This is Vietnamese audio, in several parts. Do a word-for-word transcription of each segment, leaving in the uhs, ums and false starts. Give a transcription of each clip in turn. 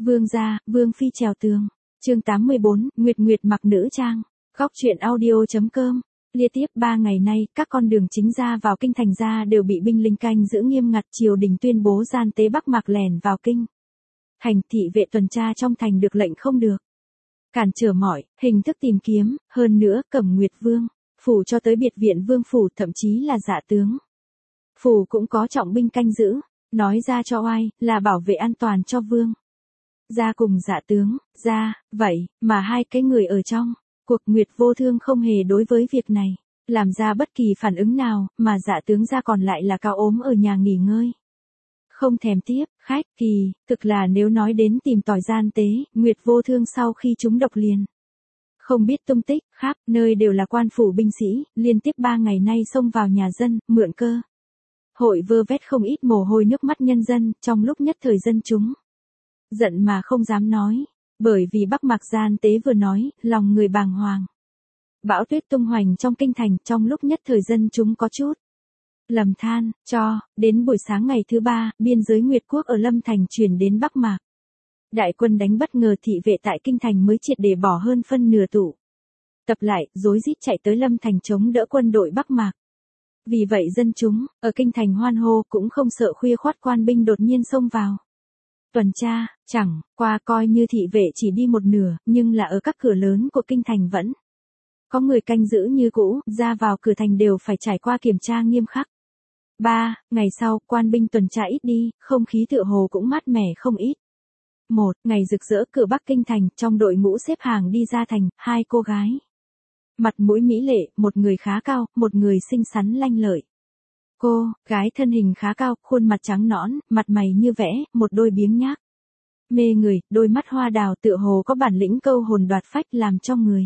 Vương gia, Vương phi trèo tường. Chương tám mươi bốn, Nguyệt Nguyệt mặc nữ trang. Góc truyện audio.com. Liên tiếp ba ngày nay, các con đường chính ra vào kinh thành ra đều bị binh lính canh giữ nghiêm ngặt, triều đình tuyên bố gian tế Bắc Mạc lẻn vào kinh thành, thị vệ tuần tra trong thành được lệnh không được cản trở mọi hình thức tìm kiếm, hơn nữa Cẩm Nguyệt Vương phủ cho tới Biệt viện Vương phủ, thậm chí là Dạ tướng phủ cũng có trọng binh canh giữ, nói ra cho oai, là bảo vệ an toàn cho vương gia cùng Dạ tướng gia. Vậy mà hai cái người ở trong cuộc Nguyệt Vô Thương không hề đối với việc này làm ra bất kỳ phản ứng nào, mà Dạ tướng gia còn lại là cao ốm ở nhà nghỉ ngơi, không thèm tiếp khách. Kỳ thực là nếu nói đến tìm tòi gian tế, Nguyệt Vô Thương sau khi chúng độc liền không biết tung tích, khắp nơi đều là quan phủ binh sĩ, liên tiếp ba ngày nay xông vào nhà dân, mượn cơ hội vơ vét không ít mồ hôi nước mắt nhân dân. Trong lúc nhất thời dân chúng giận mà không dám nói, bởi vì Bắc Mạc gian tế vừa nói, lòng người bàng hoàng. Bão tuyết tung hoành trong kinh thành, trong lúc nhất thời dân chúng có chút lầm than, cho đến buổi sáng ngày thứ ba, biên giới Nguyệt quốc ở Lâm Thành chuyển đến Bắc Mạc. Đại quân đánh bất ngờ thị vệ tại kinh thành mới triệt để bỏ hơn phân nửa tụ tập lại, rối rít chạy tới Lâm Thành chống đỡ quân đội Bắc Mạc. Vì vậy dân chúng ở kinh thành hoan hô, cũng không sợ khuya khoắt quan binh đột nhiên xông vào tuần tra. Chẳng qua coi như thị vệ chỉ đi một nửa, nhưng là ở các cửa lớn của kinh thành vẫn có người canh giữ như cũ, ra vào cửa thành đều phải trải qua kiểm tra nghiêm khắc. Ba ngày sau, quan binh tuần tra ít đi, không khí tựa hồ cũng mát mẻ không ít. Một ngày rực rỡ, cửa Bắc kinh thành, trong đội ngũ xếp hàng đi ra thành, hai cô gái mặt mũi mỹ lệ, một người khá cao, một người xinh xắn lanh lợi. Cô gái thân hình khá cao, khuôn mặt trắng nõn, mặt mày như vẽ, một đôi biếng nhác mê người, đôi mắt hoa đào tựa hồ có bản lĩnh câu hồn đoạt phách, làm cho người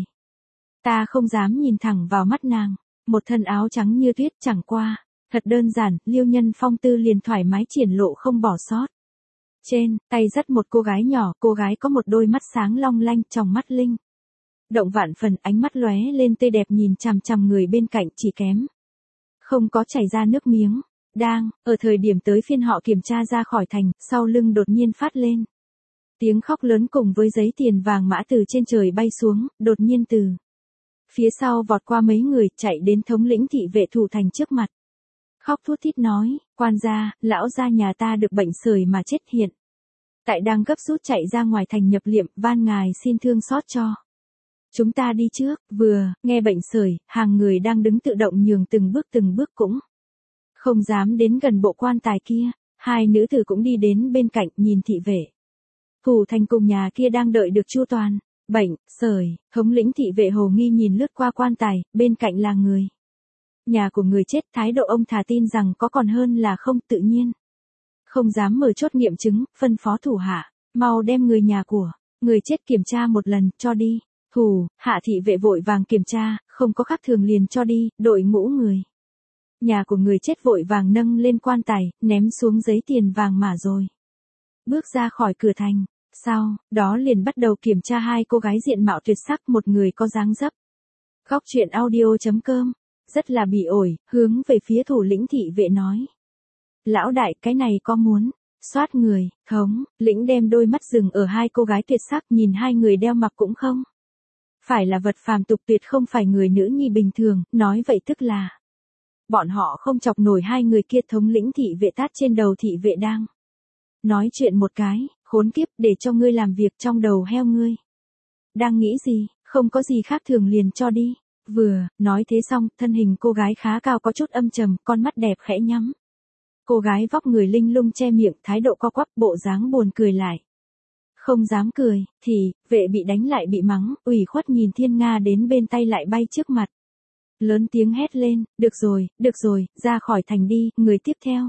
ta không dám nhìn thẳng vào mắt nàng. Một thân áo trắng như tuyết, chẳng qua thật đơn giản, liêu nhân phong tư liền thoải mái triển lộ không bỏ sót. Trên tay dắt một cô gái nhỏ, cô gái có một đôi mắt sáng long lanh, trong mắt linh động vạn phần, ánh mắt lóe lên tươi đẹp, nhìn chằm chằm người bên cạnh chỉ kém không có chảy ra nước miếng. Đang ở thời điểm tới phiên họ kiểm tra ra khỏi thành, sau lưng đột nhiên phát lên tiếng khóc lớn cùng với giấy tiền vàng mã từ trên trời bay xuống, đột nhiên từ phía sau vọt qua mấy người, chạy đến thống lĩnh thị vệ thủ thành trước mặt, khóc thút thít nói: "Quan gia, lão gia nhà ta được bệnh sởi mà chết, hiện tại đang gấp rút chạy ra ngoài thành nhập liệm, van ngài xin thương xót cho chúng ta đi trước." Vừa nghe bệnh sởi, hàng người đang đứng tự động nhường từng bước từng bước, cũng không dám đến gần bộ quan tài kia. Hai nữ tử cũng đi đến bên cạnh, nhìn thị vệ thủ thành cùng nhà kia đang đợi được chu toàn bệnh sởi. Thống lĩnh thị vệ hồ nghi nhìn lướt qua quan tài, bên cạnh là người nhà của người chết, thái độ ông thà tin rằng có còn hơn là không, tự nhiên không dám mở chốt nghiệm chứng, phân phó thủ hạ mau đem người nhà của người chết kiểm tra một lần, cho đi. Thủ hạ thị vệ vội vàng kiểm tra, không có khác thường liền cho đi. Đội ngũ người nhà của người chết vội vàng nâng lên quan tài, ném xuống giấy tiền vàng mà rồi bước ra khỏi cửa thành. Sau đó liền bắt đầu kiểm tra hai cô gái diện mạo tuyệt sắc, một người có dáng dấp. Góc truyện audio.com. Rất là bị ổi, hướng về phía thủ lĩnh thị vệ nói: "Lão đại, cái này có muốn soát người?" Thống lĩnh đem đôi mắt dừng ở hai cô gái tuyệt sắc, nhìn hai người đeo mặc cũng không phải là vật phàm tục, tuyệt không phải người nữ nhi bình thường, nói vậy tức là bọn họ không chọc nổi hai người kia. Thống lĩnh thị vệ tát trên đầu thị vệ đang nói chuyện một cái: "Khốn kiếp, để cho ngươi làm việc trong đầu heo, ngươi đang nghĩ gì? Không có gì khác thường liền cho đi." Vừa nói thế xong, thân hình cô gái khá cao có chút âm trầm, con mắt đẹp khẽ nhắm. Cô gái vóc người linh lung che miệng, thái độ co quắp, bộ dáng buồn cười lại không dám cười. Thì vệ bị đánh lại bị mắng, ủy khuất nhìn thiên nga đến bên tay lại bay trước mặt, lớn tiếng hét lên: "Được rồi, được rồi, ra khỏi thành đi." Người tiếp theo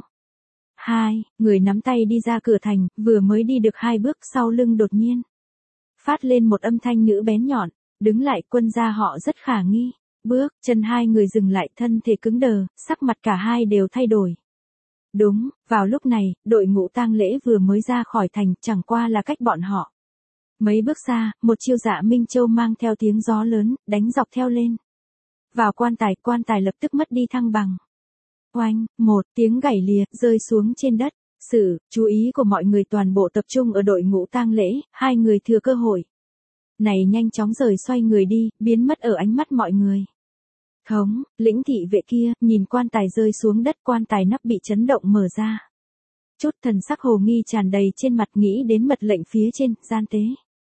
hai người nắm tay đi ra cửa thành, vừa mới đi được hai bước, sau lưng đột nhiên phát lên một âm thanh nữ bén nhọn: "Đứng lại." Quân gia họ rất khả nghi. Bước chân hai người dừng lại, thân thể cứng đờ, sắc mặt cả hai đều thay đổi. Đúng vào lúc này, đội ngũ tang lễ vừa mới ra khỏi thành, chẳng qua là cách bọn họ mấy bước xa, một chiêu Dạ Minh Châu mang theo tiếng gió lớn, đánh dọc theo lên vào quan tài. Quan tài lập tức mất đi thăng bằng. Oanh, một tiếng gảy lìa, rơi xuống trên đất. Sự chú ý của mọi người toàn bộ tập trung ở đội ngũ tang lễ, hai người thừa cơ hội này nhanh chóng rời xoay người đi, biến mất ở ánh mắt mọi người. Thống lĩnh thị vệ kia, nhìn quan tài rơi xuống đất, quan tài nắp bị chấn động mở ra. Chút thần sắc hồ nghi tràn đầy trên mặt, nghĩ đến mật lệnh phía trên, gian tế.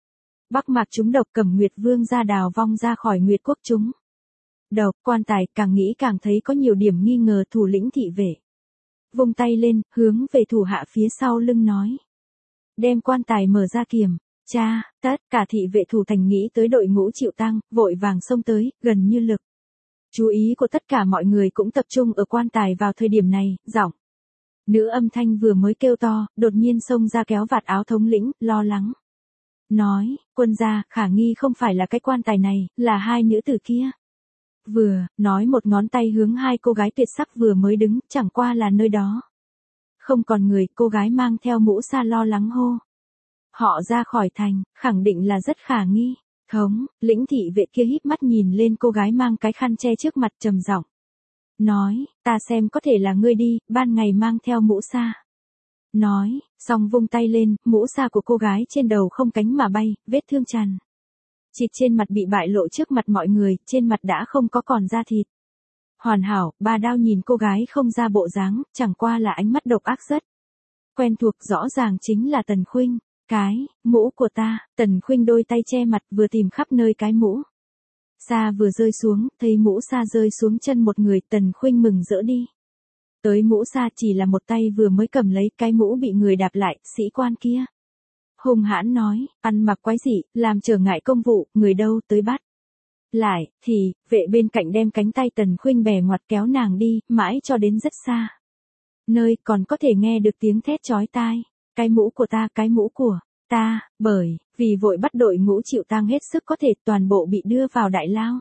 Bắc Mạc chúng độc, Cẩm Nguyệt Vương ra đào vong ra khỏi Nguyệt quốc chúng. Độc, quan tài, càng nghĩ càng thấy có nhiều điểm nghi ngờ. Thủ lĩnh thị vệ vung tay lên, hướng về thủ hạ phía sau lưng nói. Đem quan tài mở ra kiểm tra. Tất cả thị vệ thủ thành nghĩ tới đội ngũ chịu tang, vội vàng xông tới, gần như lực chú ý của tất cả mọi người cũng tập trung ở quan tài vào thời điểm này. Giọng nữ âm thanh vừa mới kêu to, đột nhiên xông ra kéo vạt áo thống lĩnh, lo lắng nói, quân gia, khả nghi không phải là cái quan tài này, là hai nữ tử kia. Vừa nói một ngón tay hướng hai cô gái tuyệt sắc vừa mới đứng, chẳng qua là nơi đó không còn người. Cô gái mang theo mũ sa lo lắng hô. Họ ra khỏi thành, khẳng định là rất khả nghi. Thống lĩnh thị vệ kia híp mắt nhìn lên cô gái mang cái khăn che trước mặt, trầm giọng nói, ta xem có thể là ngươi đi, ban ngày mang theo mũ sa. Nói, xong vung tay lên, mũ sa của cô gái trên đầu không cánh mà bay, vết thương tràn chịt trên mặt bị bại lộ trước mặt mọi người, trên mặt đã không có còn da thịt. Hoàn hảo, ba đao nhìn cô gái không ra bộ dáng, chẳng qua là ánh mắt độc ác rất quen thuộc, rõ ràng chính là Tần Khuynh. Cái mũ của ta. Tần Khuynh đôi tay che mặt, vừa tìm khắp nơi cái mũ sa vừa rơi xuống, thấy mũ sa rơi xuống chân một người, Tần Khuynh mừng rỡ đi tới mũ sa, chỉ là một tay vừa mới cầm lấy, cái mũ bị người đạp lại. Sĩ quan kia hung hãn nói, ăn mặc quái dị, làm trở ngại công vụ, người đâu tới bắt lại. Thì vệ bên cạnh đem cánh tay Tần Khuynh bè ngoặt kéo nàng đi, mãi cho đến rất xa nơi, còn có thể nghe được tiếng thét chói tai. Cái mũ của ta, cái mũ của ta. Bởi vì vội bắt đội ngũ chịu tang hết sức có thể, toàn bộ bị đưa vào đại lao.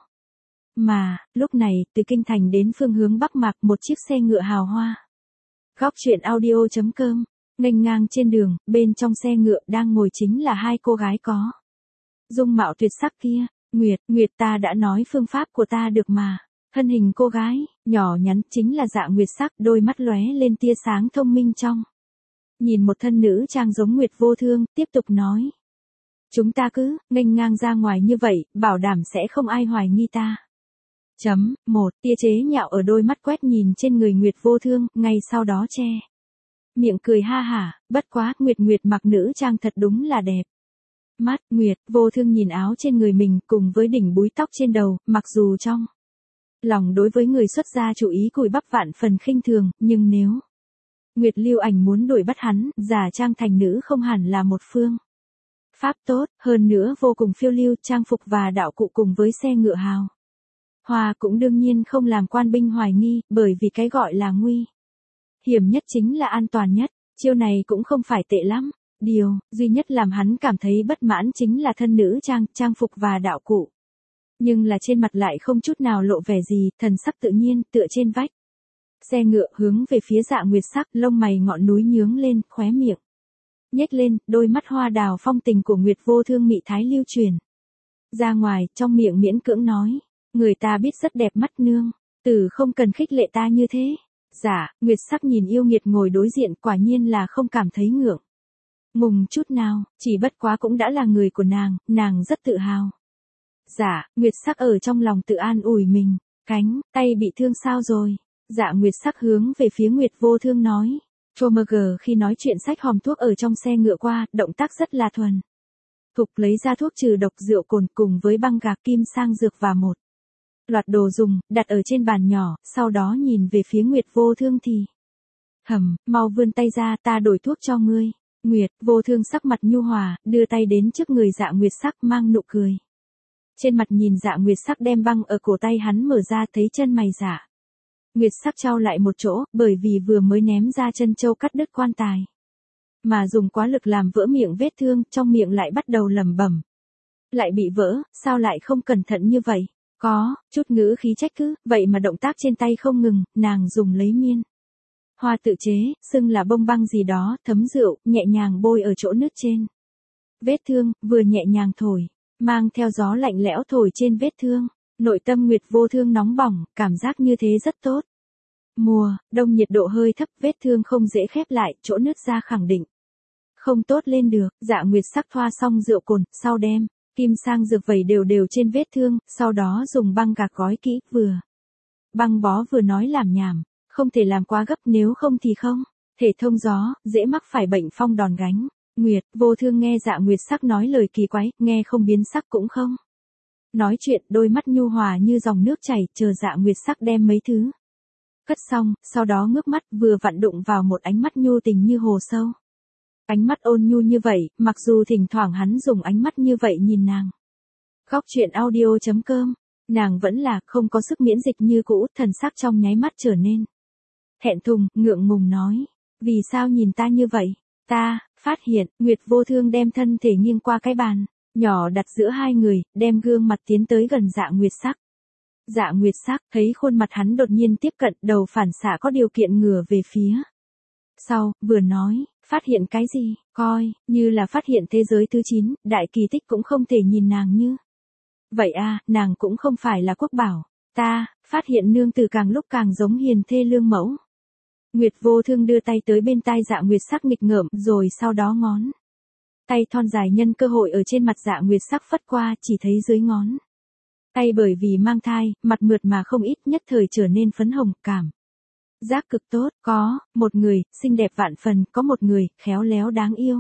Mà lúc này, từ kinh thành đến phương hướng Bắc Mạc, một chiếc xe ngựa hào hoa. Góc truyện audio chấm com nghênh ngang trên đường, bên trong xe ngựa đang ngồi chính là hai cô gái có dung mạo tuyệt sắc kia. Nguyệt, Nguyệt, ta đã nói phương pháp của ta được mà. Thân hình cô gái nhỏ nhắn chính là Dạ Nguyệt sắc, đôi mắt lóe lên tia sáng thông minh trong. Nhìn một thân nữ trang giống Nguyệt Vô Thương, tiếp tục nói. Chúng ta cứ nghênh ngang ra ngoài như vậy, bảo đảm sẽ không ai hoài nghi ta. Chấm, một, tia chế nhạo ở đôi mắt quét nhìn trên người Nguyệt Vô Thương, ngay sau đó che miệng cười ha hả, bất quá, Nguyệt Nguyệt mặc nữ trang thật đúng là đẹp. Mắt, Nguyệt Vô Thương nhìn áo trên người mình cùng với đỉnh búi tóc trên đầu, mặc dù trong lòng đối với người xuất gia chủ ý cùi bắp vạn phần khinh thường, nhưng nếu Nguyệt Lưu Ảnh muốn đuổi bắt hắn, giả trang thành nữ không hẳn là một phương pháp tốt, hơn nữa vô cùng phiêu lưu, trang phục và đạo cụ cùng với xe ngựa hào hoa cũng đương nhiên không làm quan binh hoài nghi, bởi vì cái gọi là nguy hiểm nhất chính là an toàn nhất. Chiêu này cũng không phải tệ lắm. Điều duy nhất làm hắn cảm thấy bất mãn chính là thân nữ trang, trang phục và đạo cụ. Nhưng là trên mặt lại không chút nào lộ vẻ gì, thần sắc tự nhiên, tựa trên vách xe ngựa, hướng về phía Dạ Nguyệt sắc, lông mày ngọn núi nhướng lên, khóe miệng nhếch lên, đôi mắt hoa đào phong tình của Nguyệt Vô Thương mị thái lưu truyền ra ngoài, trong miệng miễn cưỡng nói, người ta biết rất đẹp mắt nương, tử không cần khích lệ ta như thế. Dạ Nguyệt sắc nhìn yêu nghiệt ngồi đối diện, quả nhiên là không cảm thấy ngượng ngùng chút nào, chỉ bất quá cũng đã là người của nàng, nàng rất tự hào. Dạ Nguyệt sắc ở trong lòng tự an ủi mình, cánh tay bị thương sao rồi? Dạ Nguyệt sắc hướng về phía Nguyệt Vô Thương nói. Tromerger khi nói chuyện sách hòm thuốc ở trong xe ngựa qua, động tác rất là thuần thục, lấy ra thuốc trừ độc, rượu cồn cùng với băng gạc, kim sang dược và một loạt đồ dùng, đặt ở trên bàn nhỏ, sau đó nhìn về phía Nguyệt Vô Thương thì hầm, mau vươn tay ra, ta đổi thuốc cho ngươi. Nguyệt Vô Thương sắc mặt nhu hòa, đưa tay đến trước người Dạ Nguyệt sắc, mang nụ cười trên mặt, nhìn Dạ Nguyệt sắc đem băng ở cổ tay hắn mở ra, thấy chân mày Dạ Nguyệt sắc trao lại một chỗ, bởi vì vừa mới ném ra chân châu cắt đứt quan tài mà dùng quá lực làm vỡ miệng vết thương, trong miệng lại bắt đầu lẩm bẩm. Lại bị vỡ, sao lại không cẩn thận như vậy? Có chút ngữ khí trách cứ, vậy mà động tác trên tay không ngừng, nàng dùng lấy miên hoa tự chế, xưng là bông băng gì đó, thấm rượu, nhẹ nhàng bôi ở chỗ nứt trên vết thương, vừa nhẹ nhàng thổi, mang theo gió lạnh lẽo thổi trên vết thương. Nội tâm Nguyệt Vô Thương nóng bỏng, cảm giác như thế rất tốt. Mùa, đông nhiệt độ hơi thấp, vết thương không dễ khép lại, chỗ nứt ra khẳng định. Không tốt lên được, Dạ Nguyệt Sắc thoa xong rượu cồn, sau đem kim sang dược vẩy đều đều trên vết thương, sau đó dùng băng gạc gói kỹ, vừa băng bó vừa nói làm nhảm, không thể làm quá gấp nếu không thì không thể thông gió, dễ mắc phải bệnh phong đòn gánh. Nguyệt, Vô Thương nghe Dạ Nguyệt Sắc nói lời kỳ quái, nghe không biến sắc cũng không nói chuyện, đôi mắt nhu hòa như dòng nước chảy, chờ Dạ Nguyệt Sắc đem mấy thứ cất xong, sau đó ngước mắt, vừa vặn đụng vào một ánh mắt nhu tình như hồ sâu. Ánh mắt ôn nhu như vậy, mặc dù thỉnh thoảng hắn dùng ánh mắt như vậy nhìn nàng. Góc truyện audio.com, nàng vẫn là không có sức miễn dịch như cũ, thần sắc trong nháy mắt trở nên thẹn thùng, ngượng ngùng nói, vì sao nhìn ta như vậy? Ta phát hiện, Nguyệt Vô Thương đem thân thể nghiêng qua cái bàn nhỏ đặt giữa hai người, đem gương mặt tiến tới gần Dạ Nguyệt Sắc. Dạ Nguyệt Sắc thấy khuôn mặt hắn đột nhiên tiếp cận, đầu phản xạ có điều kiện ngửa về phía sau, vừa nói, phát hiện cái gì, coi như là phát hiện thế giới thứ chín, đại kỳ tích cũng không thể nhìn nàng như vậy à, nàng cũng không phải là quốc bảo. Ta phát hiện nương tử càng lúc càng giống hiền thê lương mẫu. Nguyệt Vô Thương đưa tay tới bên tai Dạ Nguyệt Sắc nghịch ngợm, rồi sau đó ngón tay thon dài nhân cơ hội ở trên mặt Dạ Nguyệt Sắc phất qua, chỉ thấy dưới ngón tay bởi vì mang thai, mặt mượt mà không ít, nhất thời trở nên phấn hồng, cảm giác cực tốt. Có một người xinh đẹp vạn phần, có một người khéo léo đáng yêu.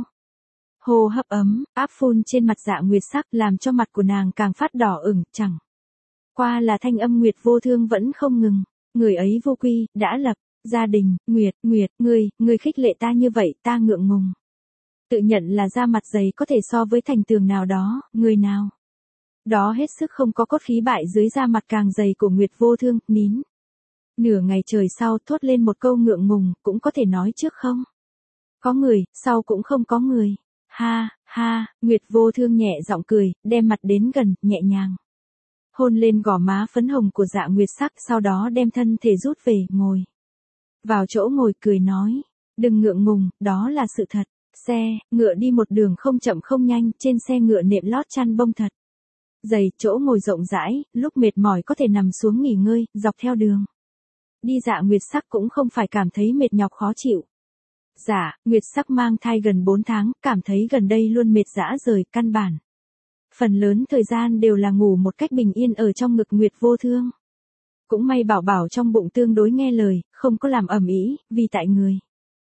Hô hấp ấm áp phun trên mặt Dạ Nguyệt Sắc, làm cho mặt của nàng càng phát đỏ ửng, chẳng qua là thanh âm Nguyệt Vô Thương vẫn không ngừng. Người ấy vô quy, đã lập gia đình. Nguyệt, Nguyệt, ngươi, ngươi khích lệ ta như vậy, ta ngượng ngùng. Tự nhận là da mặt dày có thể so với thành tường nào đó, người nào đó hết sức không có cốt khí bại dưới da mặt càng dày của Nguyệt Vô Thương, nín nửa ngày trời sau thốt lên một câu ngượng ngùng, cũng có thể nói trước không có người, sau cũng không có người. Ha, ha, Nguyệt Vô Thương nhẹ giọng cười, đem mặt đến gần, nhẹ nhàng hôn lên gò má phấn hồng của Dạ Nguyệt Sắc, sau đó đem thân thể rút về, ngồi vào chỗ ngồi, cười nói, đừng ngượng ngùng, đó là sự thật. Xe ngựa đi một đường không chậm không nhanh, trên xe ngựa nệm lót chăn bông thật dày, chỗ ngồi rộng rãi, lúc mệt mỏi có thể nằm xuống nghỉ ngơi, dọc theo đường đi Dạ Nguyệt Sắc cũng không phải cảm thấy mệt nhọc khó chịu. Dạ Nguyệt Sắc mang thai gần bốn tháng, cảm thấy gần đây luôn mệt dã rời, căn bản phần lớn thời gian đều là ngủ một cách bình yên ở trong ngực Nguyệt Vô Thương. Cũng may bảo bảo trong bụng tương đối nghe lời, không có làm ầm ĩ, vì tại người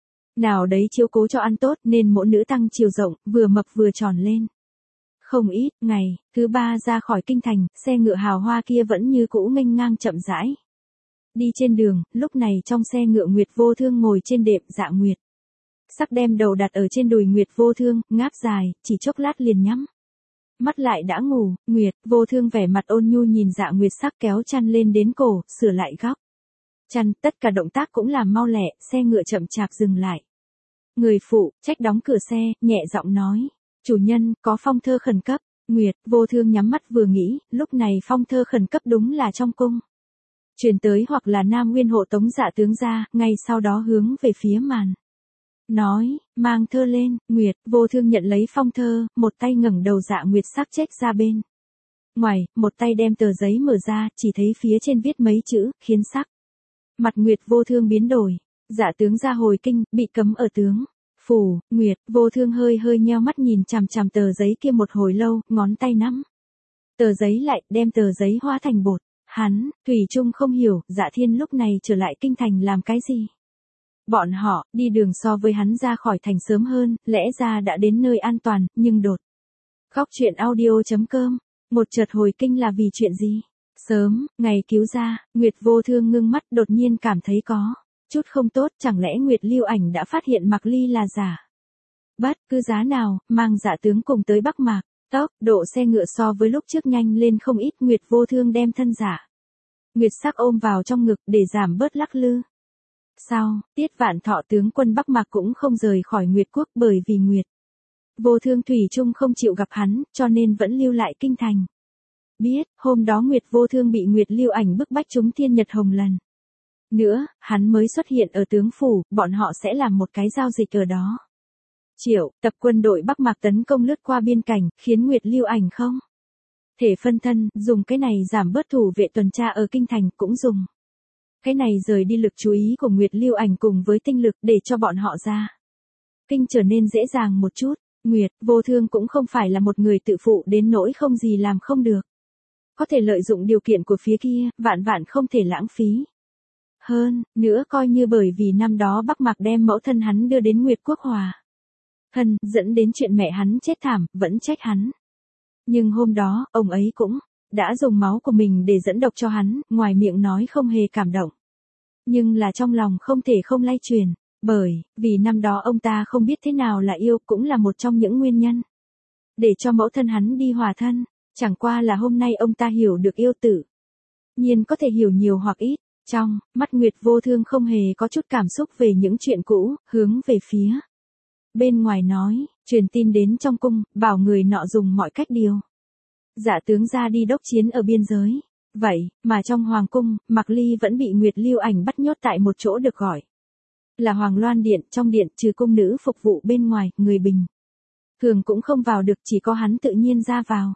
nào đấy chiếu cố cho ăn tốt nên mỗi nữ tăng chiều rộng, vừa mập vừa tròn lên. Không ít, ngày thứ ba ra khỏi kinh thành, xe ngựa hào hoa kia vẫn như cũ nghênh ngang chậm rãi đi trên đường. Lúc này trong xe ngựa Nguyệt Vô Thương ngồi trên đệm, Dạ Nguyệt Sắc đem đầu đặt ở trên đùi Nguyệt Vô Thương, ngáp dài, chỉ chốc lát liền nhắm mắt lại đã ngủ. Nguyệt Vô Thương vẻ mặt ôn nhu nhìn Dạ Nguyệt Sắc kéo chăn lên đến cổ, sửa lại góc chăn, tất cả động tác cũng làm mau lẹ, xe ngựa chậm chạp dừng lại. Người phụ trách đóng cửa xe, nhẹ giọng nói, chủ nhân, có phong thơ khẩn cấp. Nguyệt Vô Thương nhắm mắt vừa nghĩ, lúc này phong thơ khẩn cấp đúng là trong cung truyền tới, hoặc là Nam Nguyên hộ tống Dạ tướng ra, ngay sau đó hướng về phía màn nói, mang thơ lên. Nguyệt Vô Thương nhận lấy phong thơ, một tay ngẩng đầu Dạ Nguyệt Sắc chếch ra bên ngoài, một tay đem tờ giấy mở ra, chỉ thấy phía trên viết mấy chữ, khiến sắc mặt Nguyệt Vô Thương biến đổi. Dạ tướng ra hồi kinh, bị cấm ở tướng phủ. Nguyệt Vô Thương hơi hơi nheo mắt nhìn chằm chằm tờ giấy kia một hồi lâu, ngón tay nắm tờ giấy lại, đem tờ giấy hóa thành bột. Hắn thủy chung không hiểu, Dạ Thiên lúc này trở lại kinh thành làm cái gì. Bọn họ đi đường so với hắn ra khỏi thành sớm hơn, lẽ ra đã đến nơi an toàn, nhưng đột góc truyện audio.com, một chợt hồi kinh là vì chuyện gì? Sớm ngày cứu ra, Nguyệt Vô Thương ngưng mắt, đột nhiên cảm thấy có chút không tốt, chẳng lẽ Nguyệt Lưu Ảnh đã phát hiện Mạc Ly là giả? Bất cứ giá nào, mang Dạ tướng cùng tới Bắc Mạc. Tốc độ xe ngựa so với lúc trước nhanh lên không ít. Nguyệt Vô Thương đem thân Dạ Nguyệt Sắc ôm vào trong ngực để giảm bớt lắc lư. Sau, Tiết Vạn Thọ tướng quân Bắc Mạc cũng không rời khỏi Nguyệt quốc, bởi vì Nguyệt Vô Thương thủy chung không chịu gặp hắn, cho nên vẫn lưu lại kinh thành. Biết, hôm đó Nguyệt Vô Thương bị Nguyệt Lưu Ảnh bức bách trúng Thiên Nhật Hồng lần nữa, hắn mới xuất hiện ở tướng phủ, bọn họ sẽ làm một cái giao dịch ở đó. Triệu tập quân đội Bắc Mạc tấn công lướt qua biên cảnh, khiến Nguyệt Lưu Ảnh không thể phân thân, dùng cái này giảm bớt thủ vệ tuần tra ở kinh thành, cũng dùng Cái này rời đi lực chú ý của Nguyệt Lưu Ảnh cùng với tinh lực để cho bọn họ ra kinh trở nên dễ dàng một chút. Nguyệt Vô Thương cũng không phải là một người tự phụ đến nỗi không gì làm không được. Có thể lợi dụng điều kiện của phía kia, vạn vạn không thể lãng phí. Hơn nữa coi như bởi vì năm đó Bắc Mạc đem mẫu thân hắn đưa đến Nguyệt Quốc Hòa thân, dẫn đến chuyện mẹ hắn chết thảm, vẫn trách hắn. Nhưng hôm đó, ông ấy cũng đã dùng máu của mình để dẫn độc cho hắn, ngoài miệng nói không hề cảm động. Nhưng là trong lòng không thể không lay truyền, bởi vì năm đó ông ta không biết thế nào là yêu cũng là một trong những nguyên nhân. Để cho mẫu thân hắn đi hòa thân, chẳng qua là hôm nay ông ta hiểu được yêu tự nhiên có thể hiểu nhiều hoặc ít. Trong mắt Nguyệt Vô Thương không hề có chút cảm xúc về những chuyện cũ, hướng về phía bên ngoài nói, truyền tin đến trong cung, bảo người nọ dùng mọi cách điều Dạ tướng ra đi đốc chiến ở biên giới. Vậy, mà trong hoàng cung, Mạc Ly vẫn bị Nguyệt Lưu Ảnh bắt nhốt tại một chỗ được gọi là Hoàng Loan Điện. Trong điện trừ cung nữ phục vụ bên ngoài, người bình thường cũng không vào được, chỉ có hắn tự nhiên ra vào.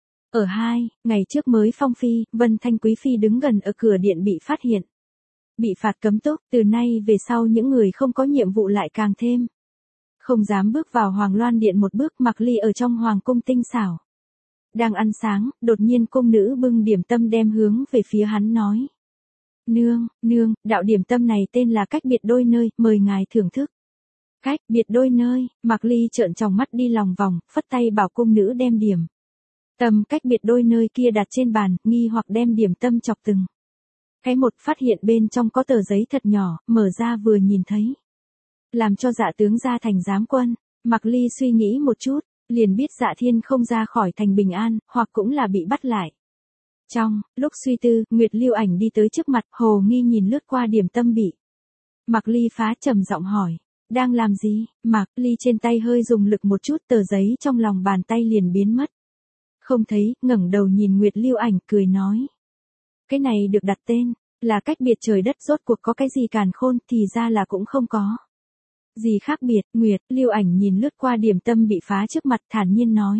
Ở hai ngày trước mới phong phi, Vân Thanh Quý Phi đứng gần ở cửa điện bị phát hiện, bị phạt cấm túc. Từ nay về sau những người không có nhiệm vụ lại càng thêm không dám bước vào Hoàng Loan Điện một bước. Mạc Ly ở trong hoàng cung tinh xảo đang ăn sáng, đột nhiên cung nữ bưng điểm tâm đem hướng về phía hắn nói: Nương, nương, đạo điểm tâm này tên là cách biệt đôi nơi, mời ngài thưởng thức. Cách biệt đôi nơi, Mạc Ly trợn tròng mắt đi lòng vòng, phất tay bảo cung nữ đem điểm tâm cách biệt đôi nơi kia đặt trên bàn, nghi hoặc đem điểm tâm chọc từng cái một, phát hiện bên trong có tờ giấy thật nhỏ, mở ra vừa nhìn thấy làm cho Dạ tướng ra thành giám quân. Mạc Ly suy nghĩ một chút, liền biết Dạ Thiên không ra khỏi thành bình an, hoặc cũng là bị bắt lại. Trong lúc suy tư, Nguyệt Lưu Ảnh đi tới trước mặt, hồ nghi nhìn lướt qua điểm tâm bị Mạc Ly phá, trầm giọng hỏi: Đang làm gì? Mạc Ly trên tay hơi dùng lực một chút, tờ giấy trong lòng bàn tay liền biến mất không thấy, ngẩng đầu nhìn Nguyệt Lưu Ảnh cười nói: Cái này được đặt tên là cách biệt trời đất, rốt cuộc có cái gì càn khôn, thì ra là cũng không có gì khác biệt. Nguyệt Lưu Ảnh nhìn lướt qua điểm tâm bị phá trước mặt, thản nhiên nói: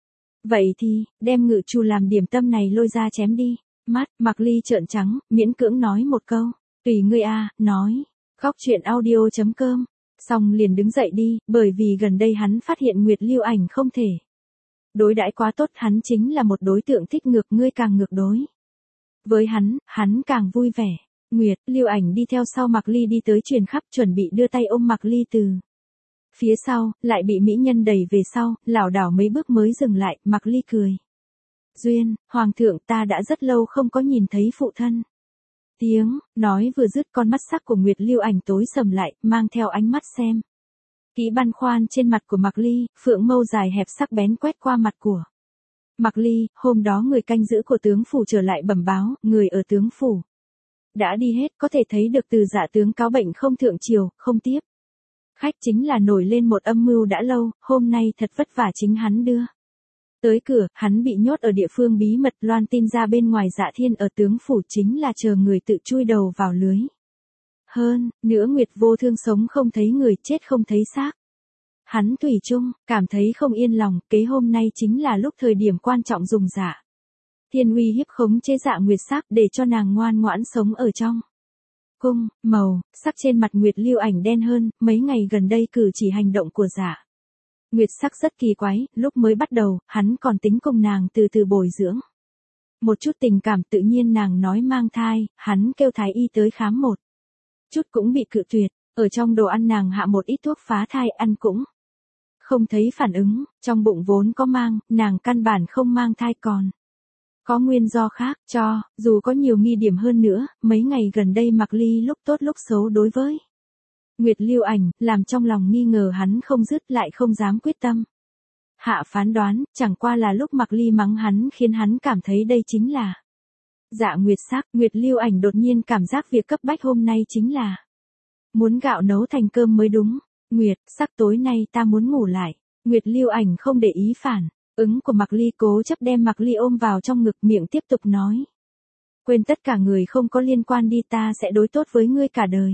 Vậy thì, đem ngự trù làm điểm tâm này lôi ra chém đi. Mắt Mạc Ly trợn trắng, miễn cưỡng nói một câu: Tùy ngươi a, nói. Khóc chuyện audio chấm com. Xong liền đứng dậy đi, bởi vì gần đây hắn phát hiện Nguyệt Lưu Ảnh không thể đối đãi quá tốt, hắn chính là một đối tượng thích ngược, ngươi càng ngược đối với hắn, hắn càng vui vẻ. Nguyệt Lưu Ảnh đi theo sau Mạc Ly đi tới truyền khắp, chuẩn bị đưa tay ôm Mạc Ly từ phía sau, lại bị mỹ nhân đẩy về sau, lảo đảo mấy bước mới dừng lại. Mạc Ly cười: Duyên, hoàng thượng, ta đã rất lâu không có nhìn thấy phụ thân. Tiếng nói vừa dứt, con mắt sắc của Nguyệt Lưu Ảnh tối sầm lại, mang theo ánh mắt xem kỹ băn khoăn trên mặt của Mạc Ly, phượng mâu dài hẹp sắc bén quét qua mặt của Mạc Ly. Hôm đó người canh giữ của tướng phủ trở lại bẩm báo, người ở tướng phủ đã đi hết, có thể thấy được từ Dạ tướng cáo bệnh không thượng triều, không tiếp khách, chính là nổi lên một âm mưu đã lâu, hôm nay thật vất vả chính hắn đưa tới cửa. Hắn bị nhốt ở địa phương bí mật, loan tin ra bên ngoài Dạ Thiên ở tướng phủ chính là chờ người tự chui đầu vào lưới. Hơn nữa Nguyệt Vô Thương sống không thấy người, chết không thấy xác. Hắn thủy chung cảm thấy không yên lòng, kế hôm nay chính là lúc thời điểm quan trọng dùng Dạ Thiên uy hiếp khống chế Dạ Nguyệt sắc để cho nàng ngoan ngoãn sống ở trong cung. Màu sắc trên mặt Nguyệt Lưu Ảnh đen hơn, mấy ngày gần đây cử chỉ hành động của Dạ Nguyệt sắc rất kỳ quái, lúc mới bắt đầu, hắn còn tính cùng nàng từ từ bồi dưỡng một chút tình cảm, tự nhiên nàng nói mang thai, hắn kêu thái y tới khám một chút cũng bị cự tuyệt. Ở trong đồ ăn nàng hạ một ít thuốc phá thai, ăn cũng không thấy phản ứng, trong bụng vốn có mang, nàng căn bản không mang thai, còn có nguyên do khác. Cho dù có nhiều nghi điểm hơn nữa, mấy ngày gần đây Mạc Ly lúc tốt lúc xấu đối với Nguyệt Lưu Ảnh, làm trong lòng nghi ngờ hắn không dứt, lại không dám quyết tâm hạ phán đoán, chẳng qua là lúc Mạc Ly mắng hắn khiến hắn cảm thấy đây chính là Dạ Nguyệt sắc. Nguyệt Lưu Ảnh đột nhiên cảm giác việc cấp bách hôm nay chính là muốn gạo nấu thành cơm mới đúng. Nguyệt sắc, tối nay ta muốn ngủ lại. Nguyệt Lưu Ảnh không để ý phản ứng của Mạc Ly, cố chấp đem Mạc Ly ôm vào trong ngực, miệng tiếp tục nói: Quên tất cả người không có liên quan đi, ta sẽ đối tốt với ngươi cả đời.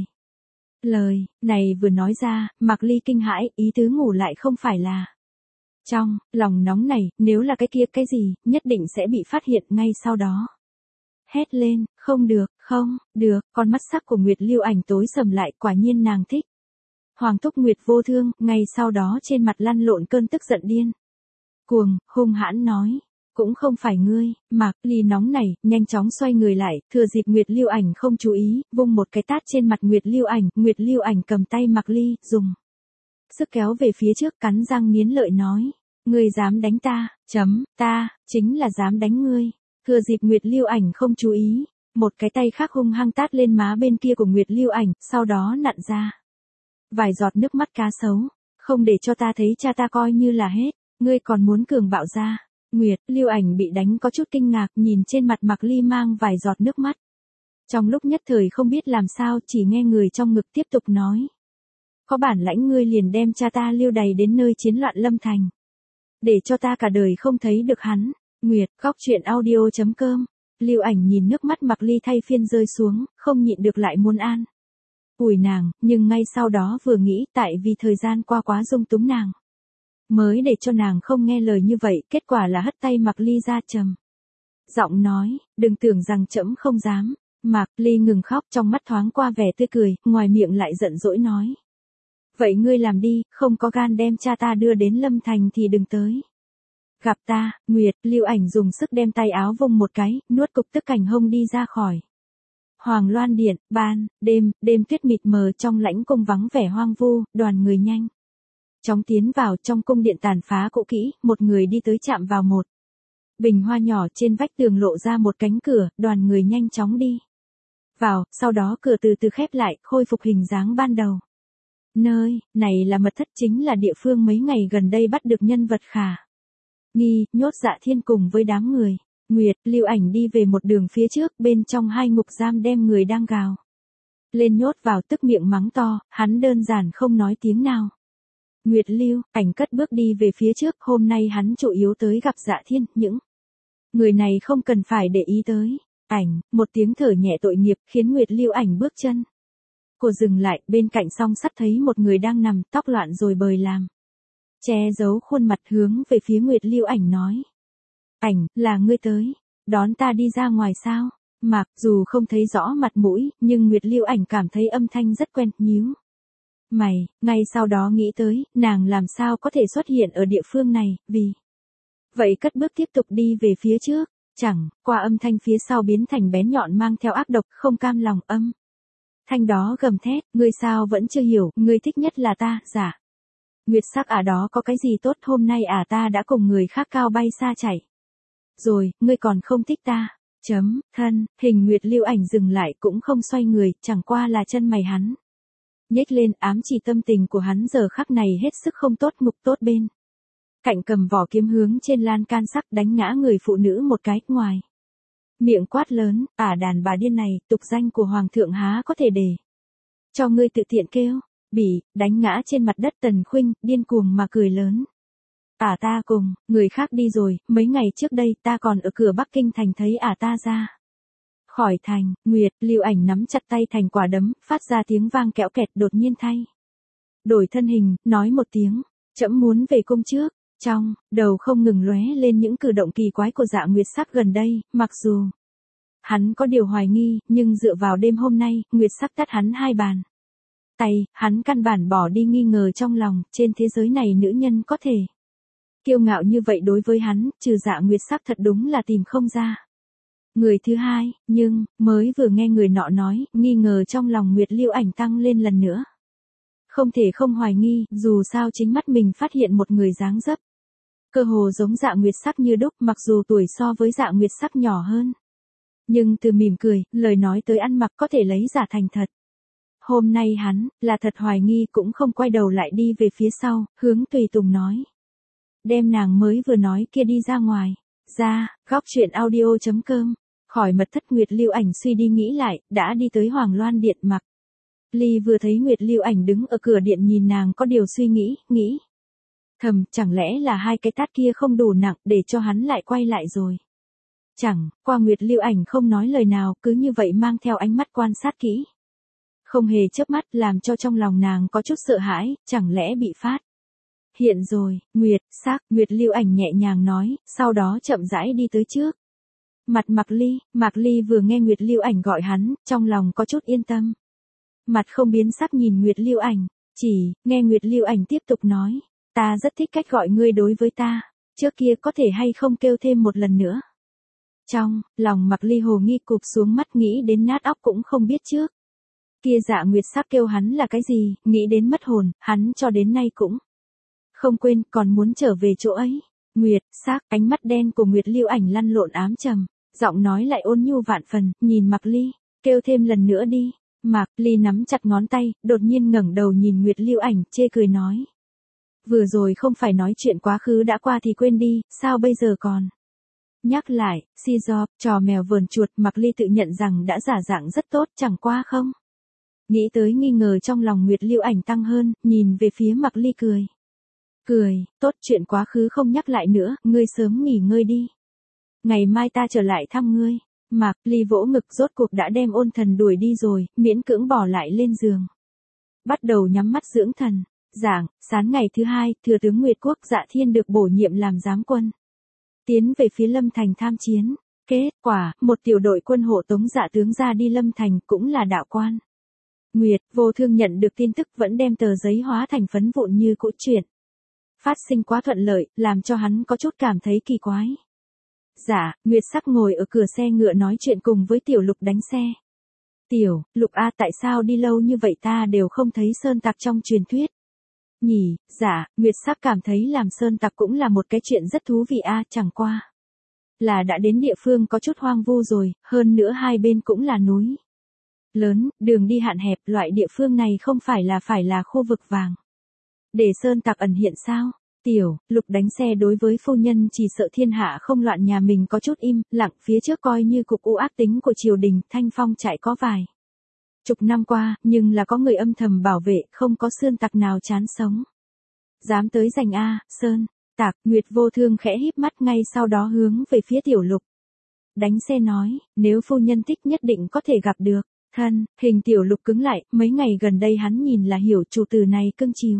Lời này vừa nói ra, Mạc Ly kinh hãi, ý tứ ngủ lại không phải là trong lòng nóng này, nếu là cái kia cái gì, nhất định sẽ bị phát hiện ngay sau đó. hét lên, không được, không, được, con mắt sắc của Nguyệt Lưu Ảnh tối sầm lại, quả nhiên nàng thích. Hoàng thúc Nguyệt vô thương, ngay sau đó trên mặt lăn lộn cơn tức giận điên. Cuồng, hung hãn nói, cũng không phải ngươi, Mạc Ly nóng này, nhanh chóng xoay người lại, thừa dịp Nguyệt Lưu Ảnh không chú ý, vung một cái tát trên mặt Nguyệt Lưu Ảnh, Nguyệt Lưu Ảnh cầm tay Mạc Ly, dùng sức kéo về phía trước, cắn răng nghiến lợi nói, ngươi dám đánh ta, chấm, ta, chính là dám đánh ngươi. Thừa dịp Nguyệt Lưu Ảnh không chú ý, một cái tay khác hung hăng tát lên má bên kia của Nguyệt Lưu Ảnh, sau đó nặn ra vài giọt nước mắt cá sấu, không để cho ta thấy cha ta coi như là hết, ngươi còn muốn cường bạo ra. Nguyệt Lưu Ảnh bị đánh có chút kinh ngạc, nhìn trên mặt Mạc Ly mang vài giọt nước mắt. Trong lúc nhất thời không biết làm sao, chỉ nghe người trong ngực tiếp tục nói. Có bản lãnh ngươi liền đem cha ta lưu đày đến nơi chiến loạn Lâm Thành. Để cho ta cả đời không thấy được hắn. Nguyệt, góc truyện audio chấm com. Lưu Ảnh nhìn nước mắt Mạc Ly thay phiên rơi xuống, không nhịn được lại muốn an ủi nàng, nhưng ngay sau đó vừa nghĩ tại vì thời gian qua quá dung túng nàng. Mới để cho nàng không nghe lời như vậy, kết quả là hất tay Mạc Ly ra trầm giọng nói, đừng tưởng rằng trẫm không dám. Mạc Ly ngừng khóc, trong mắt thoáng qua vẻ tươi cười, ngoài miệng lại giận dỗi nói. Vậy ngươi làm đi, không có gan đem cha ta đưa đến Lâm Thành thì đừng tới gặp ta. Nguyệt Lưu Ảnh dùng sức đem tay áo vung một cái, nuốt cục tức cảnh hông đi ra khỏi Hoàng Loan Điện. Ban đêm, đêm tuyết mịt mờ, trong lãnh cung vắng vẻ hoang vu, đoàn người nhanh chóng tiến vào. Trong cung điện tàn phá cũ kỹ, một người đi tới chạm vào một bình hoa nhỏ trên vách tường, lộ ra một cánh cửa, đoàn người nhanh chóng đi vào, sau đó cửa từ từ khép lại, khôi phục hình dáng ban đầu. Nơi này là mật thất, chính là địa phương mấy ngày gần đây bắt được nhân vật khả nghi, nhốt Dạ Thiên cùng với đám người. Nguyệt Lưu Ảnh đi về một đường phía trước, bên trong hai ngục giam đem người đang gào lên nhốt vào, tức miệng mắng to, hắn đơn giản không nói tiếng nào. Nguyệt Lưu Ảnh cất bước đi về phía trước, hôm nay hắn chủ yếu tới gặp Dạ Thiên, những người này không cần phải để ý tới. Ảnh, một tiếng thở nhẹ tội nghiệp khiến Nguyệt Lưu Ảnh bước chân cô dừng lại, bên cạnh song sắt thấy một người đang nằm, tóc loạn rồi bời làm che giấu khuôn mặt, hướng về phía Nguyệt Lưu Ảnh nói. Ảnh, là ngươi tới đón ta đi ra ngoài sao? Mạc, dù không thấy rõ mặt mũi, nhưng Nguyệt Lưu Ảnh cảm thấy âm thanh rất quen, nhíu mày, ngay sau đó nghĩ tới, nàng làm sao có thể xuất hiện ở địa phương này, vì vậy cất bước tiếp tục đi về phía trước. Chẳng qua âm thanh phía sau biến thành bén nhọn, mang theo ác độc, không cam lòng. Âm thanh đó gầm thét, ngươi sao vẫn chưa hiểu, ngươi thích nhất là ta, giả. Nguyệt Sắc à, đó có cái gì tốt, hôm nay à ta đã cùng người khác cao bay xa chảy rồi, ngươi còn không thích ta. Chấm, thân, hình Nguyệt Lưu Ảnh dừng lại, cũng không xoay người, chẳng qua là chân mày hắn nhếch lên, ám chỉ tâm tình của hắn giờ khắc này hết sức không tốt. Ngục tốt bên cạnh cầm vỏ kiếm hướng trên lan can sắc, đánh ngã người phụ nữ một cái, ngoài miệng quát lớn, ả à, đàn bà điên này, tục danh của hoàng thượng há có thể để cho ngươi tự tiện kêu bỉ. Đánh ngã trên mặt đất Tần Khuynh, điên cuồng mà cười lớn. Ả à, ta cùng người khác đi rồi, mấy ngày trước đây ta còn ở cửa Bắc Kinh thành thấy ả à, ta ra khỏi thành. Nguyệt Lưu Ảnh nắm chặt tay thành quả đấm, phát ra tiếng vang kẽo kẹt, đột nhiên thay đổi thân hình, nói một tiếng, trẫm muốn về cung trước. Trong đầu không ngừng lóe lên những cử động kỳ quái của Dạ Nguyệt Sắc gần đây, mặc dù hắn có điều hoài nghi, nhưng dựa vào đêm hôm nay, Nguyệt Sắc tát hắn hai bàn tay, hắn căn bản bỏ đi nghi ngờ trong lòng. Trên thế giới này nữ nhân có thể kiêu ngạo như vậy, đối với hắn, trừ Dạ Nguyệt Sắc thật đúng là tìm không ra người thứ hai. Nhưng mới vừa nghe người nọ nói, nghi ngờ trong lòng Nguyệt Lưu Ảnh tăng lên lần nữa. Không thể không hoài nghi, dù sao chính mắt mình phát hiện một người dáng dấp cơ hồ giống Dạ Nguyệt Sắc như đúc, mặc dù tuổi so với Dạ Nguyệt Sắc nhỏ hơn, nhưng từ mỉm cười, lời nói tới ăn mặc có thể lấy giả thành thật. Hôm nay hắn là thật hoài nghi, cũng không quay đầu lại đi về phía sau, hướng Tùy Tùng nói. Đem nàng mới vừa nói kia đi ra ngoài. Ra, góc truyện audio chấm com. Khỏi mật thất, Nguyệt Lưu Ảnh suy đi nghĩ lại, đã đi tới Hoàng Loan Điện. Mặc Ly vừa thấy Nguyệt Lưu Ảnh đứng ở cửa điện nhìn nàng có điều suy nghĩ, nghĩ thầm, chẳng lẽ là hai cái tát kia không đủ nặng để cho hắn lại quay lại rồi. Chẳng qua Nguyệt Lưu Ảnh không nói lời nào, cứ như vậy mang theo ánh mắt quan sát kỹ, không hề chớp mắt, làm cho trong lòng nàng có chút sợ hãi, chẳng lẽ bị phát hiện rồi. Nguyệt Sắc, Nguyệt Lưu Ảnh nhẹ nhàng nói, sau đó chậm rãi đi tới trước Mặt Mạc Ly, Mạc Ly vừa nghe Nguyệt Lưu Ảnh gọi hắn, trong lòng có chút yên tâm. Mặt không biến sắc nhìn Nguyệt Lưu Ảnh, chỉ, nghe Nguyệt Lưu Ảnh tiếp tục nói, ta rất thích cách gọi ngươi đối với ta, trước kia có thể hay không kêu thêm một lần nữa. Trong, lòng Mạc Ly hồ nghi cụp xuống mắt nghĩ đến nát óc cũng không biết trước. Kia Dạ Nguyệt Sắc kêu hắn là cái gì, nghĩ đến mất hồn, hắn cho đến nay cũng không quên, còn muốn trở về chỗ ấy. Nguyệt Sắc, ánh mắt đen của Nguyệt Lưu Ảnh lăn lộn ám trầm, giọng nói lại ôn nhu vạn phần, nhìn Mạc Ly, kêu thêm lần nữa đi. Mạc Ly nắm chặt ngón tay, đột nhiên ngẩng đầu nhìn Nguyệt Lưu Ảnh, chê cười nói. Vừa rồi không phải nói chuyện quá khứ đã qua thì quên đi, sao bây giờ còn nhắc lại, si do, trò mèo vờn chuột. Mạc Ly tự nhận rằng đã giả dạng rất tốt, chẳng qua không. Nghĩ tới nghi ngờ trong lòng Nguyệt Lưu Ảnh tăng hơn, nhìn về phía Mạc Ly cười. Cười, tốt, chuyện quá khứ không nhắc lại nữa, ngươi sớm nghỉ ngơi đi. Ngày mai ta trở lại thăm ngươi. Mạc Ly vỗ ngực, rốt cuộc đã đem Ôn Thần đuổi đi rồi, miễn cưỡng bỏ lại lên giường. Bắt đầu nhắm mắt dưỡng thần. Giảng, sáng ngày thứ hai, Thừa tướng Nguyệt Quốc Dạ Thiên được bổ nhiệm làm giám quân. Tiến về phía Lâm Thành tham chiến. Kết quả, một tiểu đội quân hộ tống Dạ tướng ra đi Lâm Thành, cũng là đạo quan. Nguyệt Vô Thương nhận được tin tức vẫn đem tờ giấy hóa thành phấn vụn như cỗ truyện. Phát sinh quá thuận lợi, làm cho hắn có chút cảm thấy kỳ quái. Dạ, Nguyệt Sắc ngồi ở cửa xe ngựa nói chuyện cùng với Tiểu Lục đánh xe. Tiểu Lục a, tại sao đi lâu như vậy ta đều không thấy sơn tặc trong truyền thuyết. Nhỉ, dạ, Nguyệt Sắc cảm thấy làm sơn tặc cũng là một cái chuyện rất thú vị a, chẳng qua là đã đến địa phương có chút hoang vu rồi, hơn nữa hai bên cũng là núi lớn, đường đi hạn hẹp, loại địa phương này không phải là phải là khu vực vàng để sơn tặc ẩn hiện sao? Tiểu Lục đánh xe đối với phu nhân chỉ sợ thiên hạ không loạn nhà mình có chút im lặng, phía trước coi như cục u ác tính của triều đình, Thanh Phong trại có vài chục năm qua, nhưng là có người âm thầm bảo vệ, không có sơn tặc nào chán sống. Dám tới giành a, sơn tặc. Nguyệt Vô Thương khẽ híp mắt, ngay sau đó hướng về phía Tiểu Lục đánh xe nói, nếu phu nhân thích nhất định có thể gặp được. Thân hình Tiểu Lục cứng lại, mấy ngày gần đây hắn nhìn là hiểu chủ từ này cưng chiều.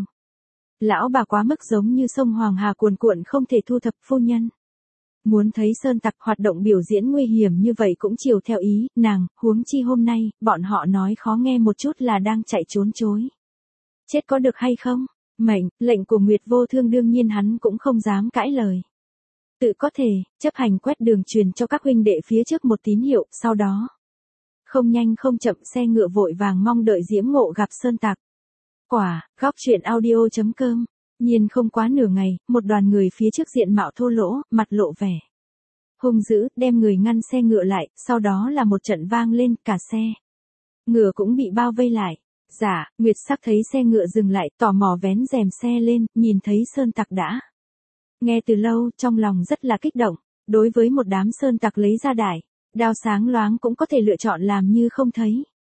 Lão bà quá mức giống như sông Hoàng Hà cuồn cuộn không thể thu thập, phu nhân muốn thấy sơn tặc hoạt động biểu diễn nguy hiểm như vậy cũng chiều theo ý nàng, huống chi hôm nay, bọn họ nói khó nghe một chút là đang chạy trốn chối. Chết có được hay không? Mệnh lệnh của Nguyệt Vô Thương đương nhiên hắn cũng không dám cãi lời. Tự có thể, chấp hành quét đường truyền cho các huynh đệ phía trước một tín hiệu, sau đó không nhanh không chậm xe ngựa vội vàng mong đợi diễm ngộ gặp sơn tặc. Quả, góc truyện audio chấm com. Nhiên không quá nửa ngày, một đoàn người phía trước diện mạo thô lỗ, mặt lộ vẻ hung dữ, đem người ngăn xe ngựa lại, sau đó là một trận vang lên, cả xe ngựa cũng bị bao vây lại. Dạ, Nguyệt Sắc thấy xe ngựa dừng lại, tò mò vén rèm xe lên, nhìn thấy sơn tặc đã nghe từ lâu, trong lòng rất là kích động. Đối với một đám sơn tặc lấy ra đại đao sáng loáng cũng có thể lựa chọn làm như không thấy.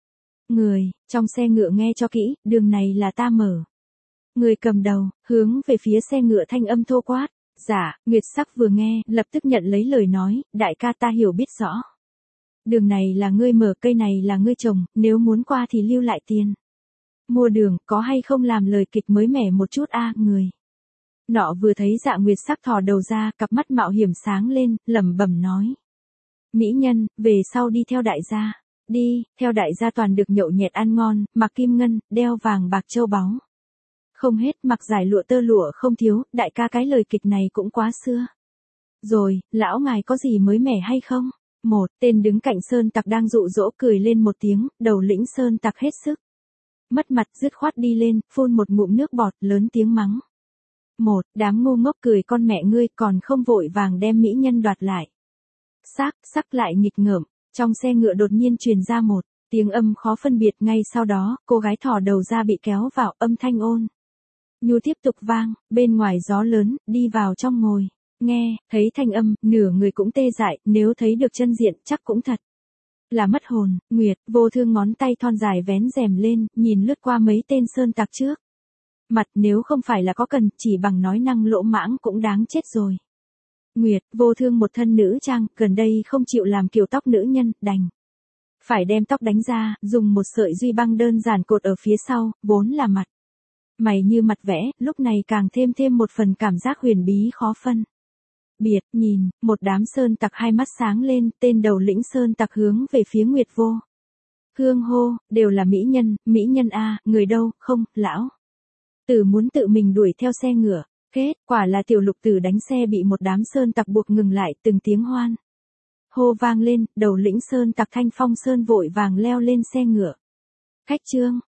Người trong xe ngựa nghe cho kỹ, đường này là ta mở. Người cầm đầu, hướng về phía xe ngựa thanh âm thô quát. Dạ, Nguyệt Sắc vừa nghe, lập tức nhận lấy lời nói, đại ca ta hiểu biết rõ. Đường này là ngươi mở, cây này là ngươi trồng, nếu muốn qua thì lưu lại tiền. Mua đường, có hay không làm lời kịch mới mẻ một chút a, người. Nọ vừa thấy Dạ Nguyệt Sắc thò đầu ra, cặp mắt mạo hiểm sáng lên, lẩm bẩm nói. Mỹ nhân, về sau đi theo đại gia. Đi, theo đại gia toàn được nhậu nhẹt ăn ngon, mặc kim ngân, đeo vàng bạc châu báu. Không hết, mặc giải lụa tơ lụa không thiếu, đại ca cái lời kịch này cũng quá xưa. Rồi, lão ngài có gì mới mẻ hay không? Một tên đứng cạnh sơn tặc đang dụ dỗ cười lên một tiếng, đầu lĩnh sơn tặc hết sức mất mặt, dứt khoát đi lên, phun một ngụm nước bọt, lớn tiếng mắng. Một đám ngu ngốc, cười con mẹ ngươi, còn không vội vàng đem mỹ nhân đoạt lại. Sắc, sắc lại nghịch ngợm. Trong xe ngựa đột nhiên truyền ra một tiếng âm khó phân biệt, ngay sau đó, cô gái thò đầu ra bị kéo vào, âm thanh ôn nhu tiếp tục vang, bên ngoài gió lớn, đi vào trong ngồi. Nghe, thấy thanh âm, nửa người cũng tê dại, nếu thấy được chân diện, chắc cũng thật là mất hồn. Nguyệt Vô Thương ngón tay thon dài vén rèm lên, nhìn lướt qua mấy tên sơn tặc trước mặt, nếu không phải là có cần, chỉ bằng nói năng lỗ mãng cũng đáng chết rồi. Nguyệt Vô Thương một thân nữ trang, gần đây không chịu làm kiểu tóc nữ nhân, đành phải đem tóc đánh ra, dùng một sợi duy băng đơn giản cột ở phía sau, vốn là mặt mày như mặt vẽ, lúc này càng thêm thêm một phần cảm giác huyền bí khó phân. Biệt, nhìn, một đám sơn tặc hai mắt sáng lên, tên đầu lĩnh sơn tặc hướng về phía Nguyệt Vô Hương hô, đều là mỹ nhân, mỹ nhân a, người đâu, không, lão tử muốn tự mình đuổi theo xe ngựa. Kết, quả là tiểu lục tử đánh xe bị một đám sơn tặc buộc ngừng lại, từng tiếng hoan hô vang lên, đầu lĩnh sơn tặc Thanh Phong Sơn vội vàng leo lên xe ngựa. Khách trương,